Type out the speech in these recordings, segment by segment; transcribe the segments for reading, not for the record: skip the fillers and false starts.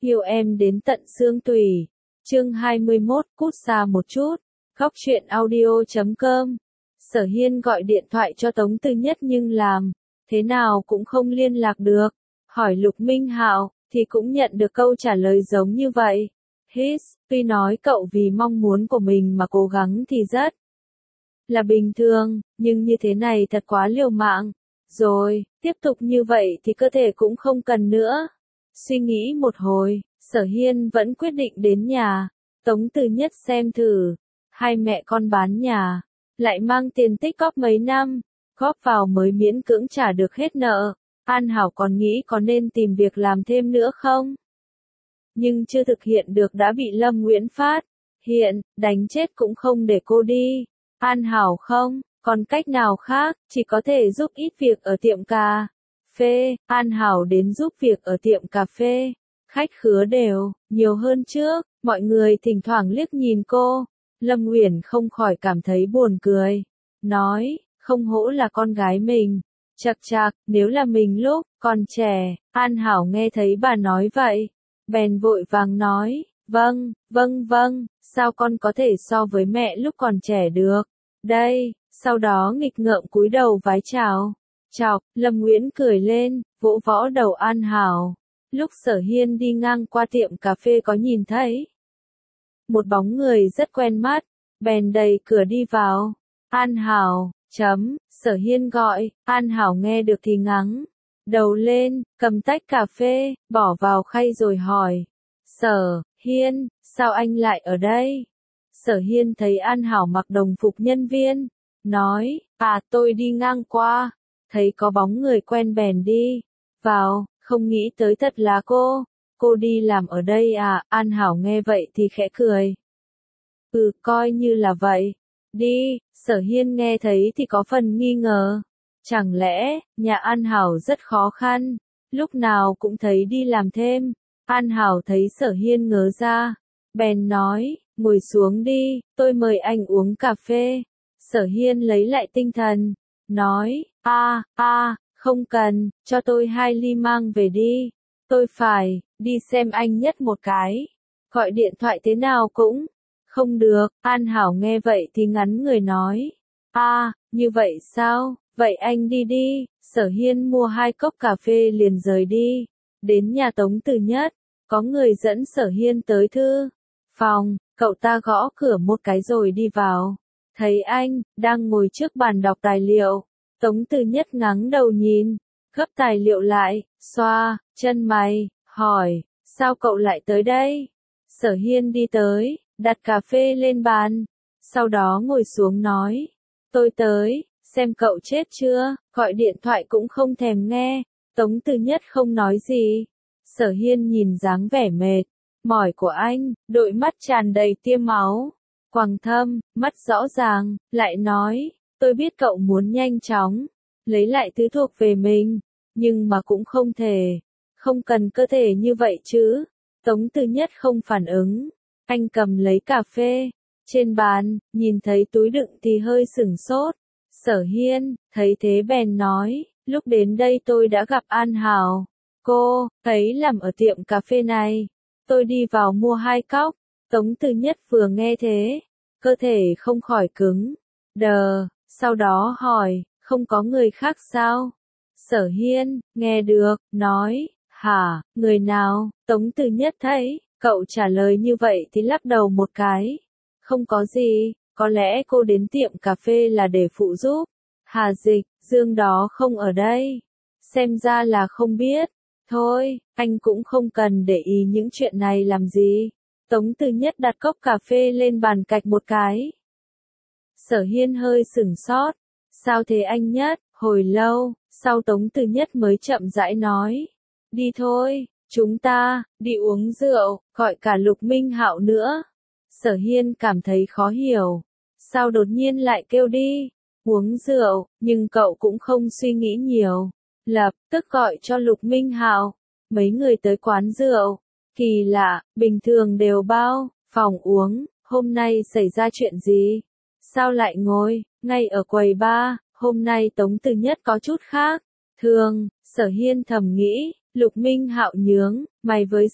yêu em đến tận xương tủy. Chương 21, cút xa một chút. Góc truyện audio.com. Sở Hiên gọi điện thoại cho Tống Tư Nhất nhưng làm thế nào cũng không liên lạc được. Hỏi Lục Minh Hạo thì cũng nhận được câu trả lời giống như vậy. Tuy nói cậu vì mong muốn của mình mà cố gắng thì rất là bình thường, nhưng như thế này thật quá liều mạng. Rồi, tiếp tục như vậy thì cơ thể cũng không cần nữa. Suy nghĩ một hồi, Sở Hiên vẫn quyết định đến nhà Tống Tư Nhất xem thử. Hai mẹ con bán nhà, lại mang tiền tích góp mấy năm, góp vào mới miễn cưỡng trả được hết nợ. An Hảo còn nghĩ có nên tìm việc làm thêm nữa không? Nhưng chưa thực hiện được đã bị Lâm Nguyễn phát hiện, đánh chết cũng không để cô đi. An Hảo không còn cách nào khác, chỉ có thể giúp ít việc ở tiệm cà phê. An Hảo đến giúp việc ở tiệm cà phê. Khách khứa đều nhiều hơn trước, mọi người thỉnh thoảng liếc nhìn cô. Lâm Uyển không khỏi cảm thấy buồn cười, nói, không hổ là con gái mình. Chậc chậc, nếu là mình lúc còn trẻ. An Hảo nghe thấy bà nói vậy, bèn vội vàng nói, vâng, sao con có thể so với mẹ lúc còn trẻ được. Đây, sau đó nghịch ngợm cúi đầu vái chào. Chọc, Lâm Nguyễn cười lên, vỗ võ đầu An Hảo. Lúc Sở Hiên đi ngang qua tiệm cà phê có nhìn thấy một bóng người rất quen mắt, bèn đẩy cửa đi vào. An Hảo, Sở Hiên gọi. An Hảo nghe được thì ngắng đầu lên, cầm tách cà phê, bỏ vào khay rồi hỏi. Sở Hiên, sao anh lại ở đây? Sở Hiên thấy An Hảo mặc đồng phục nhân viên, nói, tôi đi ngang qua, thấy có bóng người quen bèn đi vào, không nghĩ tới thật là cô đi làm ở đây à? An Hảo nghe vậy thì khẽ cười. Coi như là vậy. Đi, Sở Hiên nghe thấy thì có phần nghi ngờ. Chẳng lẽ, nhà An Hảo rất khó khăn, lúc nào cũng thấy đi làm thêm. An Hảo thấy Sở Hiên ngớ ra, bèn nói, ngồi xuống đi, tôi mời anh uống cà phê. Sở Hiên lấy lại tinh thần, nói, không cần, cho tôi 2 ly mang về đi. Tôi phải đi xem anh nhất một cái. Gọi điện thoại thế nào cũng không được. An Hảo nghe vậy thì ngắn người nói, như vậy sao? Vậy anh đi đi. Sở Hiên mua 2 cốc cà phê liền rời đi. Đến nhà Tống Tư Nhất, có người dẫn Sở Hiên tới thư phòng. Cậu ta gõ cửa một cái rồi đi vào. Thấy anh đang ngồi trước bàn đọc tài liệu. Tống Tư Nhất ngáng đầu nhìn, gấp tài liệu lại, xoa chân mày, hỏi, sao cậu lại tới đây? Sở Hiên đi tới, đặt cà phê lên bàn, sau đó ngồi xuống nói, tôi tới xem cậu chết chưa, gọi điện thoại cũng không thèm nghe. Tống Tư Nhất không nói gì. Sở Hiên nhìn dáng vẻ mệt mỏi của anh, đôi mắt tràn đầy tia máu, quầng thâm, mắt rõ ràng, lại nói, tôi biết cậu muốn nhanh chóng lấy lại thứ thuộc về mình, nhưng mà cũng không thể, không cần cơ thể như vậy chứ. Tống Tư Nhất không phản ứng, anh cầm lấy cà phê trên bàn, nhìn thấy túi đựng thì hơi sửng sốt. Sở Hiên thấy thế bèn nói, lúc đến đây tôi đã gặp An Hảo, cô ấy làm ở tiệm cà phê này, tôi đi vào mua 2 cốc. Tống Tư Nhất vừa nghe thế, cơ thể không khỏi cứng đờ, sau đó hỏi, không có người khác sao? Sở Hiên nghe được, nói, hả, người nào? Tống Tư Nhất thấy cậu trả lời như vậy thì lắc đầu một cái, không có gì, có lẽ cô đến tiệm cà phê là để phụ giúp Hà Dịch, Dương đó không ở đây, xem ra là không biết. Thôi, anh cũng không cần để ý những chuyện này làm gì. Tống Tư Nhất đặt cốc cà phê lên bàn cạnh một cái. Sở Hiên hơi sửng sốt, sao thế anh Nhất? Hồi lâu sau Tống Tư Nhất mới chậm rãi nói, đi thôi, chúng ta đi uống rượu, gọi cả Lục Minh Hạo nữa. Sở Hiên cảm thấy khó hiểu, sao đột nhiên lại kêu đi uống rượu, nhưng cậu cũng không suy nghĩ nhiều, lập tức gọi cho Lục Minh Hạo. Mấy người tới quán rượu, kỳ lạ, bình thường đều bao phòng uống, hôm nay xảy ra chuyện gì? Sao lại ngồi ngay ở quầy bar? Hôm nay Tống Tư Nhất có chút khác thường. Sở Hiên thầm nghĩ, Lục Minh Hạo nhướng mày với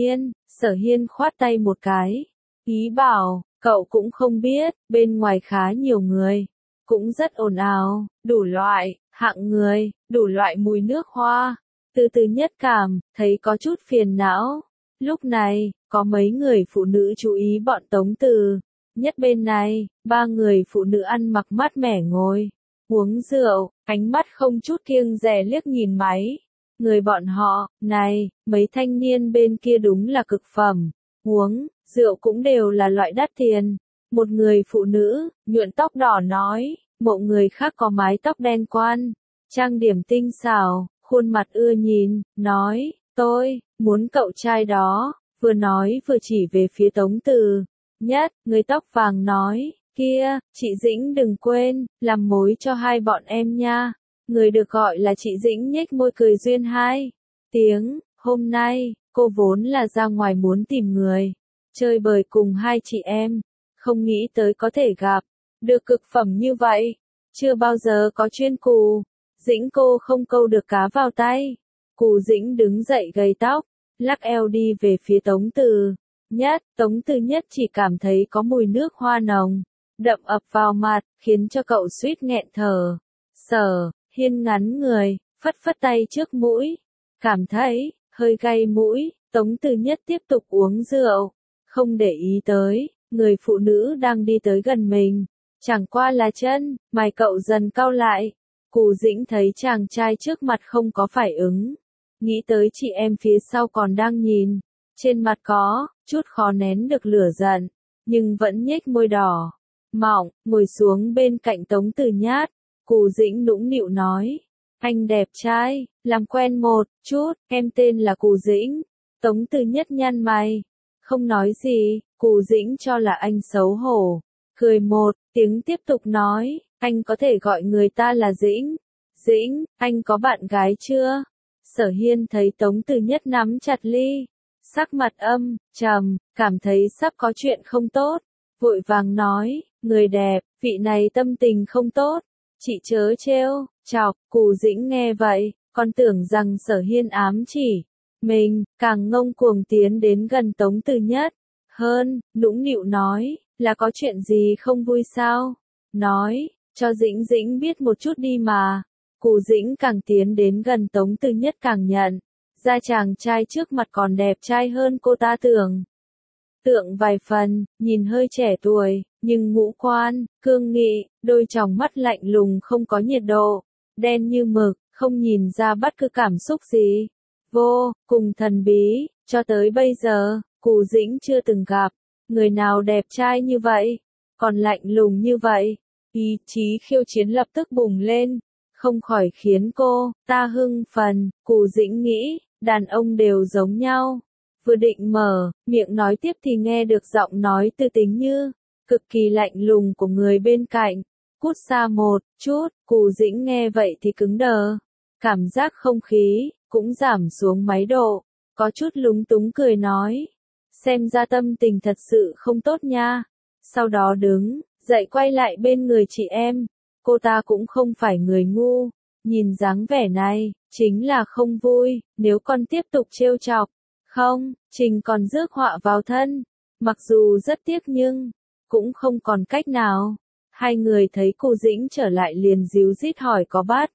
Sở Hiên khoát tay một cái, ý bảo, cậu cũng không biết, bên ngoài khá nhiều người, cũng rất ồn ào, đủ loại, hạng người, đủ loại mùi nước hoa. Từ từ nhất cảm, thấy có chút phiền não. Lúc này, có mấy người phụ nữ chú ý bọn Tống Từ. Nhất bên này, 3 người phụ nữ ăn mặc mát mẻ ngồi, uống rượu, ánh mắt không chút kiêng dè liếc nhìn máy. Người bọn họ, này, mấy thanh niên bên kia đúng là cực phẩm. Uống, rượu cũng đều là loại đắt tiền. Một người phụ nữ, nhuộm tóc đỏ nói, một người khác có mái tóc đen quan, trang điểm tinh xảo, khuôn mặt ưa nhìn, nói, tôi, muốn cậu trai đó, vừa nói vừa chỉ về phía Tống Từ. Nhất, người tóc vàng nói, kia, chị Dĩnh đừng quên, làm mối cho hai bọn em nha. Người được gọi là chị Dĩnh nhếch môi cười duyên hai tiếng, hôm nay, cô vốn là ra ngoài muốn tìm người, chơi bời cùng hai chị em, không nghĩ tới có thể gặp, được cực phẩm như vậy, chưa bao giờ có chuyên cù. Dĩnh cô không câu được cá vào tay. Cù Dĩnh đứng dậy gầy tóc, lắc eo đi về phía Tống Từ. Tống Từ Nhất chỉ cảm thấy có mùi nước hoa nồng, đậm ập vào mặt, khiến cho cậu suýt nghẹn thở. Sở Hiên ngắn người, phất phất tay trước mũi, cảm thấy hơi gay mũi. Tống Từ Nhất tiếp tục uống rượu, không để ý tới người phụ nữ đang đi tới gần mình. Chẳng qua là chân, mày cậu dần cau lại. Cù Dĩnh thấy chàng trai trước mặt không có phản ứng, nghĩ tới chị em phía sau còn đang nhìn, trên mặt có chút khó nén được lửa giận, nhưng vẫn nhếch môi đỏ mọng, ngồi xuống bên cạnh Tống Từ Nhát. Cù Dĩnh nũng nịu nói, anh đẹp trai, làm quen một chút, em tên là Cù Dĩnh. Tống Từ Nhất nhăn mày, không nói gì. Cù Dĩnh cho là anh xấu hổ, cười một tiếng tiếp tục nói, anh có thể gọi người ta là Dĩnh. Dĩnh, anh có bạn gái chưa? Sở Hiên thấy Tống Từ Nhất nắm chặt ly, sắc mặt âm trầm, cảm thấy sắp có chuyện không tốt, vội vàng nói, người đẹp, vị này tâm tình không tốt, chị chớ trêu chọc. Cù Dĩnh nghe vậy, còn tưởng rằng Sở Hiên ám chỉ mình, càng ngông cuồng tiến đến gần Tống Từ Nhất hơn, nũng nịu nói, là có chuyện gì không vui sao? Nói, cho Dĩnh Dĩnh biết một chút đi mà. Cù Dĩnh càng tiến đến gần Tống Từ Nhất càng nhận ra chàng trai trước mặt còn đẹp trai hơn cô ta tưởng tượng vài phần, nhìn hơi trẻ tuổi, nhưng ngũ quan cương nghị, đôi tròng mắt lạnh lùng không có nhiệt độ, đen như mực, không nhìn ra bất cứ cảm xúc gì. Vô cùng thần bí, cho tới bây giờ, Cù Dĩnh chưa từng gặp người nào đẹp trai như vậy, còn lạnh lùng như vậy. Ý chí khiêu chiến lập tức bùng lên, không khỏi khiến cô ta hưng phấn. Cù Dĩnh nghĩ, đàn ông đều giống nhau. Vừa định mở miệng nói tiếp thì nghe được giọng nói tư tính như cực kỳ lạnh lùng của người bên cạnh. Cút xa một chút. Cù Dĩnh nghe vậy thì cứng đờ, cảm giác không khí cũng giảm xuống mấy độ, có chút lúng túng cười nói, xem ra tâm tình thật sự không tốt nha. Sau đó đứng dậy quay lại bên người chị em, cô ta cũng không phải người ngu, nhìn dáng vẻ này, chính là không vui, nếu con tiếp tục trêu chọc, không, Trình còn rước họa vào thân. Mặc dù rất tiếc nhưng, cũng không còn cách nào. Hai người thấy Cù Dĩnh trở lại liền díu dít hỏi có bắt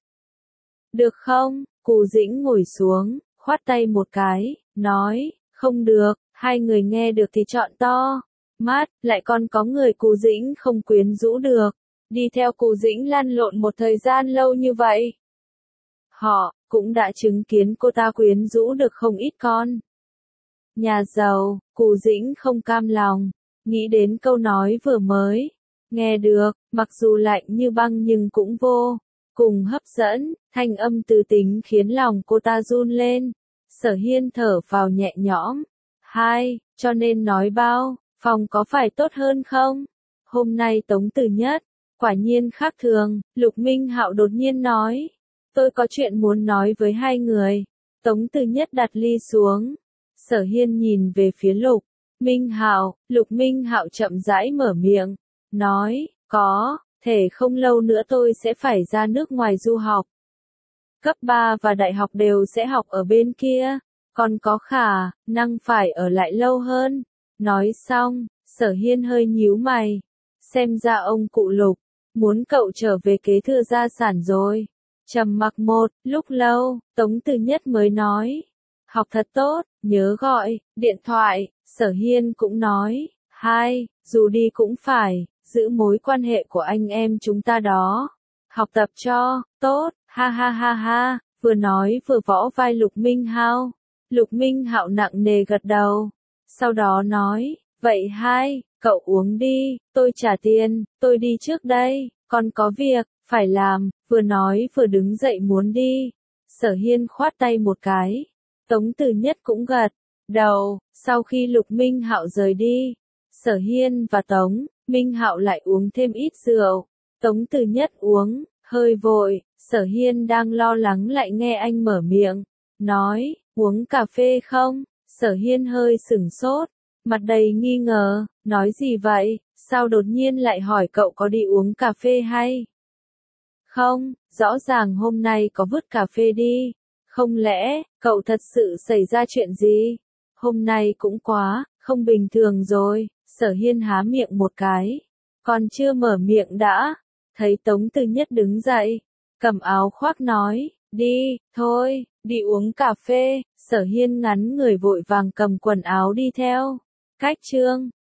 được không? Cù Dĩnh ngồi xuống, khoát tay một cái, nói, không được. Hai người nghe được thì trọn to mắt, lại còn có người Cù Dĩnh không quyến rũ được. Đi theo Cù Dĩnh lăn lộn một thời gian lâu như vậy, họ cũng đã chứng kiến cô ta quyến rũ được không ít con nhà giàu. Cù Dĩnh không cam lòng, nghĩ đến câu nói vừa mới nghe được, mặc dù lạnh như băng nhưng cũng vô cùng hấp dẫn, thanh âm từ tính khiến lòng cô ta run lên. Sở Hiên thở phào nhẹ nhõm, cho nên nói bao, phòng có phải tốt hơn không? Hôm nay Tống Từ Nhất quả nhiên khác thường. Lục Minh Hạo đột nhiên nói, tôi có chuyện muốn nói với hai người. Tống Từ Nhất đặt ly xuống. Sở Hiên nhìn về phía Lục Minh Hạo. Lục Minh Hạo chậm rãi mở miệng, nói, có thể không lâu nữa tôi sẽ phải ra nước ngoài du học. Cấp 3 và đại học đều sẽ học ở bên kia, còn có khả năng phải ở lại lâu hơn. Nói xong, Sở Hiên hơi nhíu mày. Xem ra ông cụ Lục muốn cậu trở về kế thừa gia sản rồi. Trầm mặc một lúc lâu, Tống Từ Nhất mới nói. Học thật tốt, nhớ gọi, điện thoại. Sở Hiên cũng nói. Hai, dù đi cũng phải, giữ mối quan hệ của anh em chúng ta đó. Học tập cho, tốt, ha ha ha ha, vừa nói vừa võ vai Lục Minh Hạo. Lục Minh Hạo nặng nề gật đầu. Sau đó nói, vậy hai, cậu uống đi, tôi trả tiền, tôi đi trước đây, còn có việc, phải làm, vừa nói vừa đứng dậy muốn đi. Sở Hiên khoát tay một cái. Tống Từ Nhất cũng gật đầu, sau khi Lục Minh Hạo rời đi. Sở Hiên và Tống Minh Hạo lại uống thêm ít rượu. Tống Từ Nhất uống, hơi vội, Sở Hiên đang lo lắng lại nghe anh mở miệng, nói, uống cà phê không? Sở Hiên hơi sửng sốt, mặt đầy nghi ngờ, nói gì vậy, sao đột nhiên lại hỏi cậu có đi uống cà phê hay? Không, rõ ràng hôm nay có vứt cà phê đi, không lẽ, cậu thật sự xảy ra chuyện gì? Hôm nay cũng quá, không bình thường rồi. Sở Hiên há miệng một cái, còn chưa mở miệng đã, thấy Tống Từ Nhất đứng dậy, cầm áo khoác nói, đi, thôi, đi uống cà phê. Sở Hiên ngắn người vội vàng cầm quần áo đi theo. Cách chương